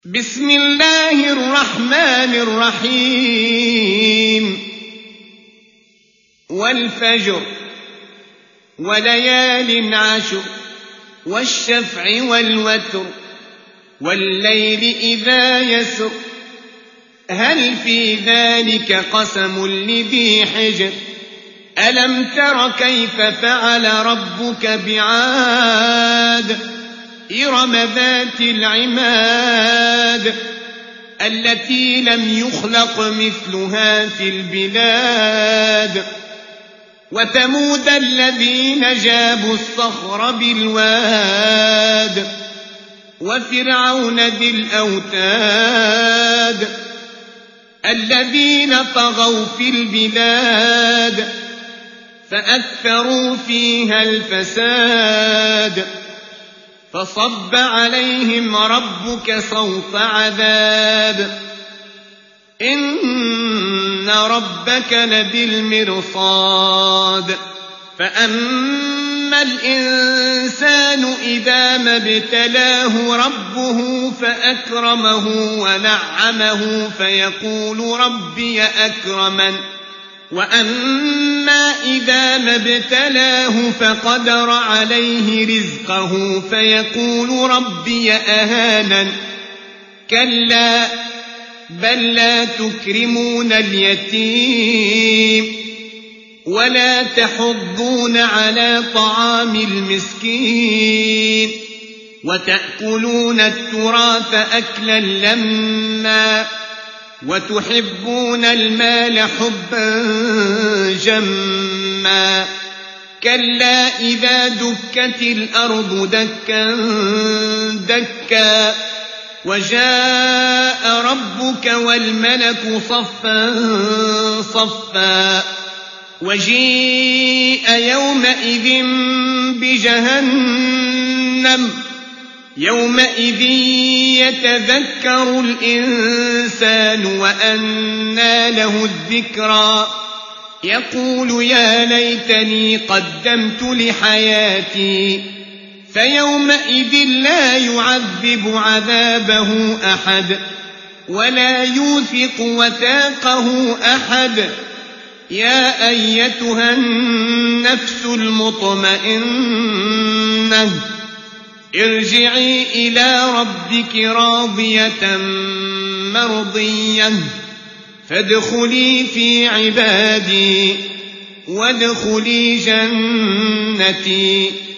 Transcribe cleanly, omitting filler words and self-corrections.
بسم الله الرحمن الرحيم والفجر وليال عشر والشفع والوتر والليل إذا يسر هل في ذلك قسم لذي حجر ألم تر كيف فعل ربك بعاد إرم ذات العماد التي لم يخلق مثلها في البلاد وثمود الذين جابوا الصخر بالواد وفرعون ذي الأوتاد الذين طغوا في البلاد فأكثروا فيها الفساد فصب عليهم ربك صوت عذاب إن ربك لبالمرصاد فأما الإنسان إذا ما ابتلاه ربه فأكرمه ونعمه فيقول ربي أكرمن وأما إذا ما ابتلاه فقدر عليه رزقه فيقول ربي أهانن كلا بل لا تكرمون اليتيم ولا تحضون على طعام المسكين وتأكلون التراث أكلا لما وتحبون المال حبا جما كلا إذا دكت الأرض دكا دكا وجاء ربك والملك صفا صفا وجيء يومئذ بجهنم يومئذ يتذكر الإنسان وأنى له الذكرى يقول يا ليتني قدمت لحياتي فيومئذ لا يعذب عذابه أحد ولا يوثق وثاقه أحد يا أيتها النفس المطمئنة ارجعي إلى ربك راضية مرضية فادخلي في عبادي وادخلي جنتي